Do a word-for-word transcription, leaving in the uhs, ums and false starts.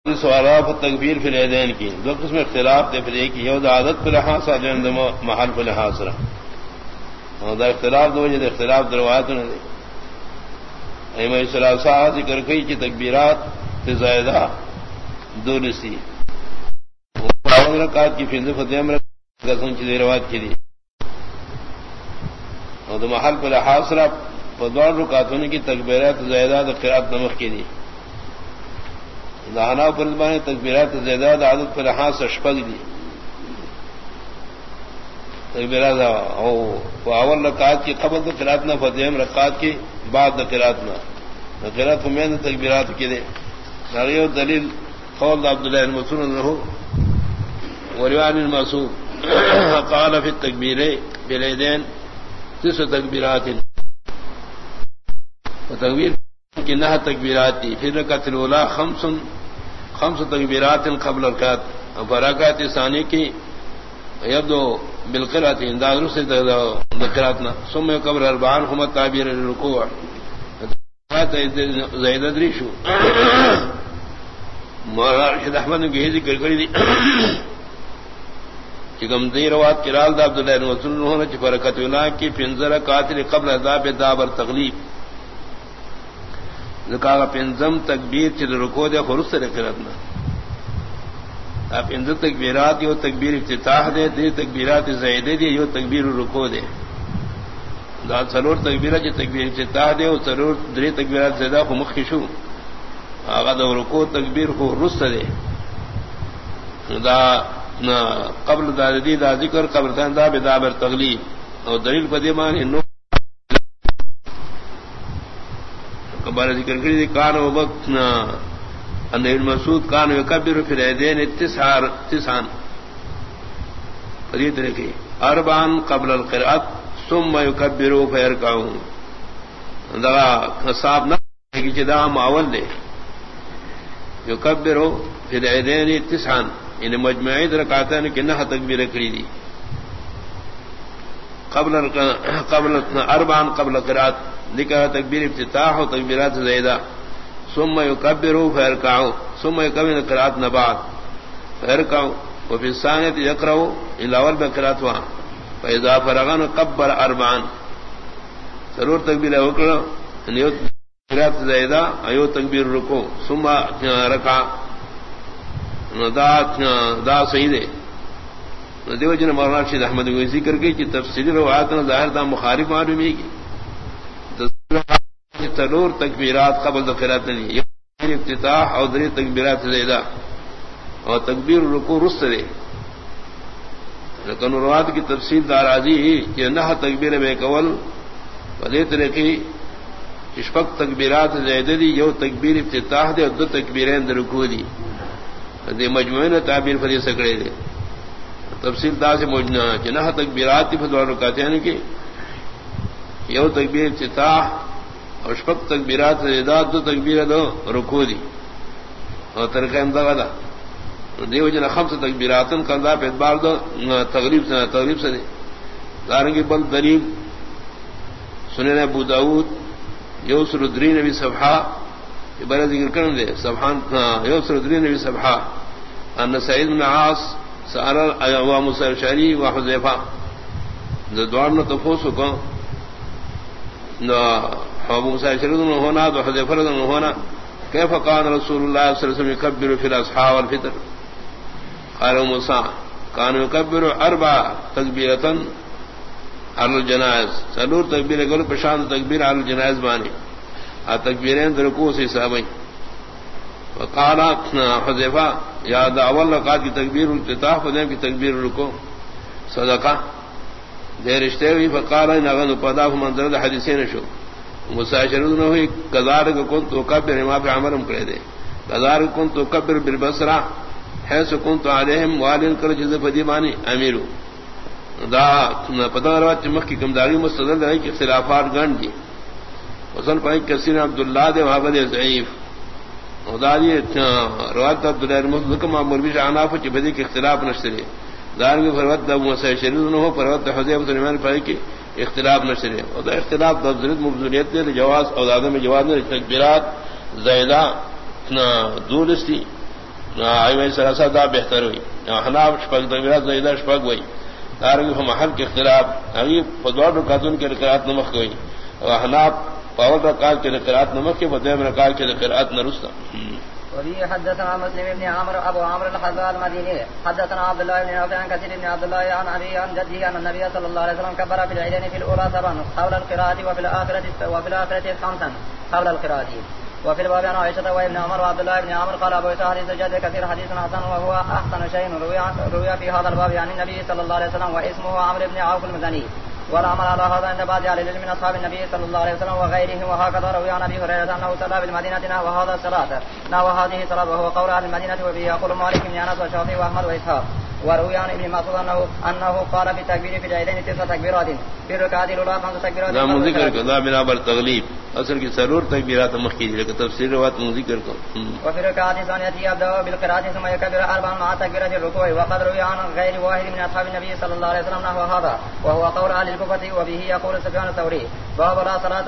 سوالات تکبیر فی الیدین کی دو قسم اختلاف دے، پھر ایک یود عادت پر لحاظ اجند محل پر لحاظ رہا اور دا اختلاف دو وجہ اختلاف دروایت نہ دے ایمہ ثلاثہ ذکر کئی کی تکبیرات سے زائدہ دو نسی پاون رکعت کی فضل فتیم رکعت قسم چیز روایت کی دی اور دا محل پر لحاظ رہا پدوار رکعتوں کی تکبیرات زائدہ دا قرات نمخ کی دی دہنا پر زبان تکبیرات زیادہ عادت پر ہاں سشپگ دی تکبیرات او اول رکعت کی قبل قرات نہ فدیم رکعت کی بعد قرات نہ قرات کو میں تکبیرات کی دے ساریو دلیل قول عبداللہ بن مسعود رہو وروان المسعود قال فی التکبیر بالیدین تسع تکبیرات تکبیر کی نہ تکبیرات تھی پھر رکعت الاولی خمس خمس تکبیرات قبل الرکعت اور رکعت ثانی کی یبدو بالقرات انداز سے ذکراتنا ثم قبل اربعان هم تعبیر الرکوع زید ادریشو مرشد احمد کی ذکر کری دی کہ کم دی روایت کرال دا عبداللہ بن مسعود نے کہ رکعت الاولی کی پنځه رکعات قبل ادا بدابر تغلیب ذکا پنزم تکبیر چل رکو دے خرس سے رکھنا آپ پنزم تکبیرات یو تکبیر افتتاح دے دے تکبیرات زائدے دے یو تکبیر رکو دے دا سرور تکبیرات چل تکبیر افتتاح دے و سرور دری تکبیرات زیادہ کو مخشو آغا دا رکو تکبیر کو رس دے دا قبل دا دی دا ذکر قبل دا بدابر تغلیب اور دلیل پدیمان انو بارہ ذکر کری دی کان و وقت ان ابن مسعود کان یکبر فی الیدین تسعار تسعان فریت رکھی اربعان قبل القرات ثم یکبروا فیرکعون دا صاحب نہ کہ جدا معول دے یکبروا فی الیدین تسعان ان مجموعی رکعتین کہ نہ تکبیر کری دی قبل قبل اربعان قبل القرات ذکر تکبیر افتتاح و تکبیرات زیدہ ثم یکبروا فیرکعوا ثم یکبر قرات نبعد فیرکعوا وفی الثانیۃ یقرأوا الاول بقرات وا فاذا فرغن قبر اربعا ضرور تکبیر وکڑا نیو قرات زیدہ ایو تکبیر رکوع ثم رکع دا دا سیدے دیو جن مولانا رشید احمد کو ذکر کی کہ تفسیری روایات میں ظاہر دا مخالف معلومی کی تلور تکبیرات قبل قرات نہیں افتتاح اور دری تکبیرات زیادہ اور تکبیر رکوع رست دے لیکن روایت کی تفصیل دارازی کہ نہ تکبیر بے قول بدے طریقے اشفق تکبیرات زیادہ دی یو تکبیر افتتاح دے اور دو تکبیرین در رکوع دی دے مجموعین تعبیر فری سکڑے دے تفصیل دا سے موجنا جنہ تکبیرات دی فدوار رکعتین کی یو تکبیر افتتاح اور اشفق تکبیرات زیادہ دو تکبیر دو رکوع دی اور طریقہ امدغا دا دیو جنہ خمس تکبیراتن کندہ پہ ادبار دو تغریب سے تغریب سے دے دارنگی بل دلیل سنن ابو داود یوسر الدری نبی صفحہ یہ بڑا ذکر کرن دے صفحان یوسر الدری نبی صفحہ ان سعید بن عاص سأل و موسیٰ شعری و حذیفہ دوارنا تفوسو کن ابو موسیٰ شعری دن ہونا دو حذیفہ دن ہونا کیف قان رسول اللہ صلی اللہ علیہ وسلم یکبر فی الاصحاء والفطر قال موسیٰ کان یکبر اربع تکبیرتن علی الجنائز سلور تکبیر گل پشاند تکبیر علی الجنائز بانی آ تکبیرین درکو سے صحابی وقال حذیفہ یا دا اول رکعت کی تکبیر افتتاح فدیم کی تکبیر رکو صدقہ دے رشتے ہوئی فقال ان اغن پدا منظر دا حدیثین شو مساشرون ہوئی کذالک کنت اکبر ما فی عمرم کرے دے کذالک کنت اکبر بالبصرہ حیث کنت علیہم والن کر جز فدیمانی امیرو دا پدا روایت چمخ کی کمداری مستدل ہے کہ اختلافات گن دی وصل پائی کثیر عبداللہ دے وہاں دے ضعیف وداری روایت عبداللہ المسلم معمول بھی عناف چ بدی کے اختلاف نشری دار میں فروت ابو موسی شریف نو فروت حذیفہ بن عمر پائی کے اختلاف نشری اور دا اختلاف دا ضرورت مبذولیت دے جواز اور آدم جواز نے تکبیرات زائدہ دولستی آئی سراسا دا بہتر ہوئی حناب شپک تکبیرات زیدہ شپک ہوئی دارنگی محل کے اختلاف ابھی فدوار رکعتون کے رکعات نمک ہوئی حناب پاول رکعات کے رکعات نمک کے بدیم رکعات کے رکعات نرستا. وبه حدثنا مسلم بن عمرو ابو عمرو الحذاء المديني حدثنا عبد الله بن نافع عن كثير بن عبد الله عن ابي عن جده ان النبي صلى الله عليه وسلم كبر في العيدين في الاولى سبعا قبل القراءه وفي الاخره وفي الاخره خمسا قبل القراءه. وفي الباب عن عائشة وابن عمر وعبد الله بن عمر قال ابو عيسى حديث جد كثير حديث حسن وهو احسن شيء روي روي في هذا الباب عن النبي صلى الله عليه وسلم واسمه عمرو بن عوف المزني والعمل على هذا عند بعض اهل العلم من اصحاب النبي صلى الله عليه وسلم وغيرهم وهكذا روي عن ابي هريره انه صلى بالمدينه نحو هذا الصلاه نحو هذه الصلاه وهو قول اهل المدينه وبه يقول مالك بن انس وشافعي واحمد واسحاق. وروي عن ابن مسعود انه انه قال بالتكبير في العيدين تسع تكبيرات في الركعه الاولى خمس تكبيرات. نام ذکر کذا بنا بر تغلیب اصل کی ضرور تکبیرات مخکی لیکن تفسیر روایت ذکر کو. وفي الركعه الثانيه يبدا بالقراءه ثم يكبر اربعا مع تكبيره الركوع وقد روي عن غير واحد من اصحاب النبي صلى الله عليه وسلم نحو هذا وهو قول اهل الكوفه وبه يقول سفيان الثوري باب لا صلاه